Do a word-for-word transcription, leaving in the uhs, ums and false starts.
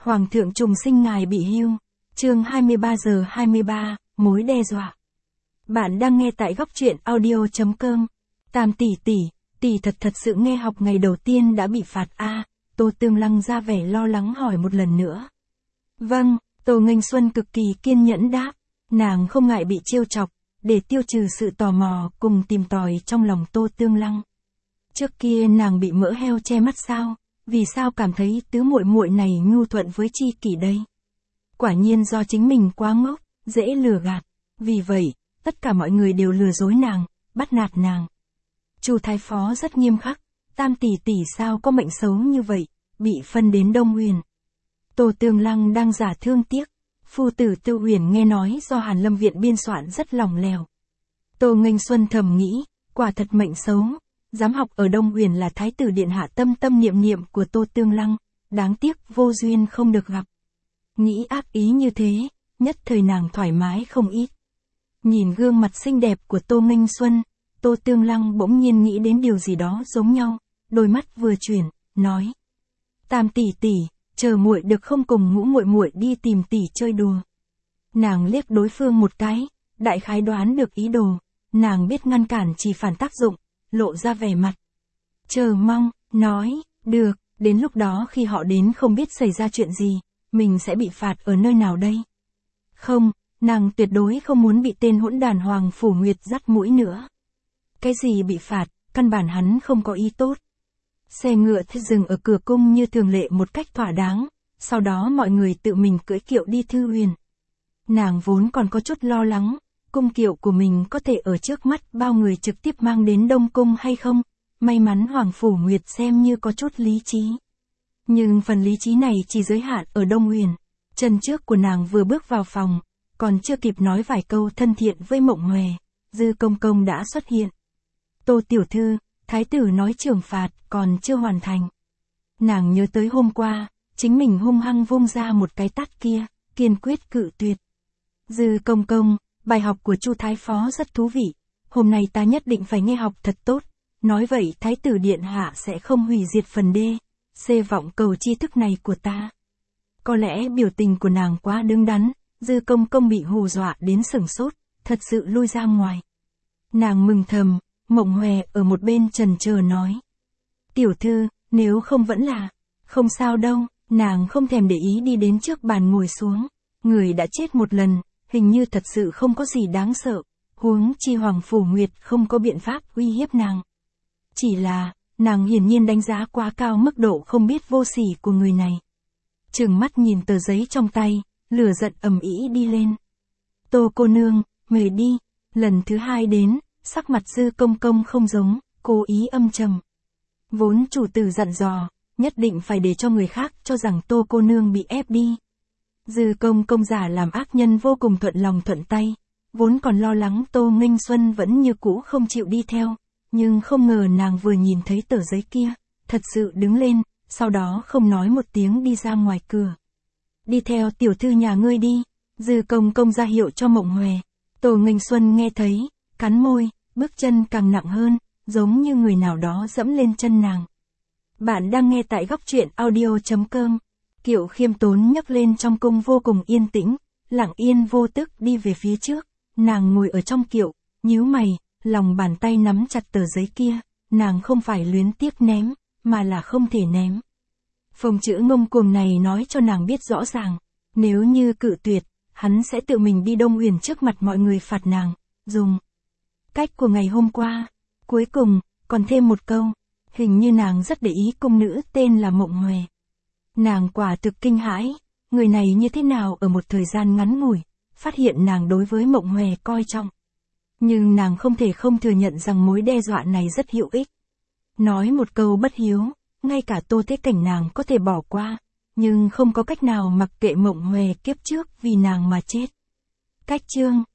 Hoàng thượng trùng sinh ngài bị hưu. Chương hai mươi ba giờ hai mươi ba, mối đe dọa. Bạn đang nghe tại góc truyện audio chấm com. Tam tỷ tỷ, tỷ thật thật sự nghe học ngày đầu tiên đã bị phạt a? À, Tô Tương Lăng ra vẻ lo lắng hỏi một lần nữa. Vâng, Tô Nghênh Xuân cực kỳ kiên nhẫn đáp. Nàng không ngại bị trêu chọc, để tiêu trừ sự tò mò cùng tìm tòi trong lòng Tô Tương Lăng. Trước kia nàng bị mỡ heo che mắt sao? Vì sao cảm thấy tứ muội muội này nhu thuận với Chi Kỷ đây? Quả nhiên do chính mình quá ngốc, dễ lừa gạt. Vì vậy, tất cả mọi người đều lừa dối nàng, bắt nạt nàng. Chu Thái Phó rất nghiêm khắc, Tam tỷ tỷ sao có mệnh xấu như vậy, bị phân đến Đông Huyền. Tô Tương Lăng đang giả thương tiếc. Phu tử Tư Huyền nghe nói do Hàn Lâm Viện biên soạn rất lỏng lẻo. Tô Nghênh Xuân thầm nghĩ, quả thật mệnh xấu. Dám học ở Đông Huyền là Thái tử điện hạ tâm tâm niệm niệm của Tô Tương Lăng, đáng tiếc vô duyên không được gặp. Nghĩ ác ý như thế, nhất thời nàng thoải mái không ít. Nhìn gương mặt xinh đẹp của Tô Nghênh Xuân, Tô Tương Lăng bỗng nhiên nghĩ đến điều gì đó giống nhau, đôi mắt vừa chuyển, nói: Tam tỷ tỷ, chờ muội được không cùng Ngũ muội muội đi tìm tỷ chơi đùa. Nàng liếc đối phương một cái, đại khái đoán được ý đồ, nàng biết ngăn cản chỉ phản tác dụng, lộ ra vẻ mặt chờ mong, nói: được, đến lúc đó khi họ đến không biết xảy ra chuyện gì, mình sẽ bị phạt ở nơi nào đây? Không, nàng tuyệt đối không muốn bị tên hỗn đàn Hoàng Phủ Nguyệt dắt mũi nữa. Cái gì bị phạt, căn bản hắn không có ý tốt. Xe ngựa thì dừng ở cửa cung như thường lệ một cách thỏa đáng, sau đó mọi người tự mình cưỡi kiệu đi Thư Huyền. Nàng vốn còn có chút lo lắng, cung kiệu của mình có thể ở trước mắt bao người trực tiếp mang đến Đông Cung hay không, may mắn Hoàng Phủ Nguyệt xem như có chút lý trí. Nhưng phần lý trí này chỉ giới hạn ở Đông Huyền. Chân trước của nàng vừa bước vào phòng, còn chưa kịp nói vài câu thân thiện với Mộng Hòe, Dư Công Công đã xuất hiện. Tô tiểu thư, thái tử nói trừng phạt còn chưa hoàn thành. Nàng nhớ tới hôm qua, chính mình hung hăng vung ra một cái tát kia, kiên quyết cự tuyệt. Dư Công Công, bài học của Chu Thái Phó rất thú vị, hôm nay ta nhất định phải nghe học thật tốt, nói vậy thái tử điện hạ sẽ không hủy diệt phần đê, xê vọng cầu tri thức này của ta. Có lẽ biểu tình của nàng quá đứng đắn, Dư Công Công bị hù dọa đến sửng sốt, thật sự lui ra ngoài. Nàng mừng thầm, Mộng Hòe ở một bên trần chờ nói: Tiểu thư, nếu không vẫn là, không sao đâu, nàng không thèm để ý đi đến trước bàn ngồi xuống. Người đã chết một lần, hình như thật sự không có gì đáng sợ, huống chi Hoàng Phủ Nguyệt không có biện pháp uy hiếp nàng. Chỉ là, nàng hiển nhiên đánh giá quá cao mức độ không biết vô sỉ của người này. Trừng mắt nhìn tờ giấy trong tay, lửa giận ầm ĩ đi lên. Tô cô nương, mời đi. Lần thứ hai đến, sắc mặt Dư Công Công không giống, cố ý âm trầm. Vốn chủ tử dặn dò, nhất định phải để cho người khác cho rằng Tô cô nương bị ép đi. Dư Công Công giả làm ác nhân vô cùng thuận lòng thuận tay, vốn còn lo lắng Tô Nghênh Xuân vẫn như cũ không chịu đi theo, nhưng không ngờ nàng vừa nhìn thấy tờ giấy kia, thật sự đứng lên, sau đó không nói một tiếng đi ra ngoài cửa. Đi theo tiểu thư nhà ngươi đi. Dư Công Công ra hiệu cho Mộng Hòe. Tô Nghênh Xuân nghe thấy, cắn môi, bước chân càng nặng hơn, giống như người nào đó dẫm lên chân nàng. Bạn đang nghe tại góc truyện audio chấm com. Kiệu khiêm tốn nhấc lên trong cung vô cùng yên tĩnh, lặng yên vô tức đi về phía trước. Nàng ngồi ở trong kiệu, nhíu mày, lòng bàn tay nắm chặt tờ giấy kia. Nàng không phải luyến tiếc ném, mà là không thể ném. Phông chữ ngông cuồng này nói cho nàng biết rõ ràng, nếu như cự tuyệt, hắn sẽ tự mình đi Đông Huyền trước mặt mọi người phạt nàng, dùng cách của ngày hôm qua. Cuối cùng, còn thêm một câu, hình như nàng rất để ý cung nữ tên là Mộng Hòe. Nàng quả thực kinh hãi, người này như thế nào ở một thời gian ngắn ngủi, phát hiện nàng đối với Mộng Hòe coi trọng. Nhưng nàng không thể không thừa nhận rằng mối đe dọa này rất hữu ích. Nói một câu bất hiếu, ngay cả Tô Thế Cảnh nàng có thể bỏ qua, nhưng không có cách nào mặc kệ Mộng Hòe kiếp trước vì nàng mà chết. Cách chương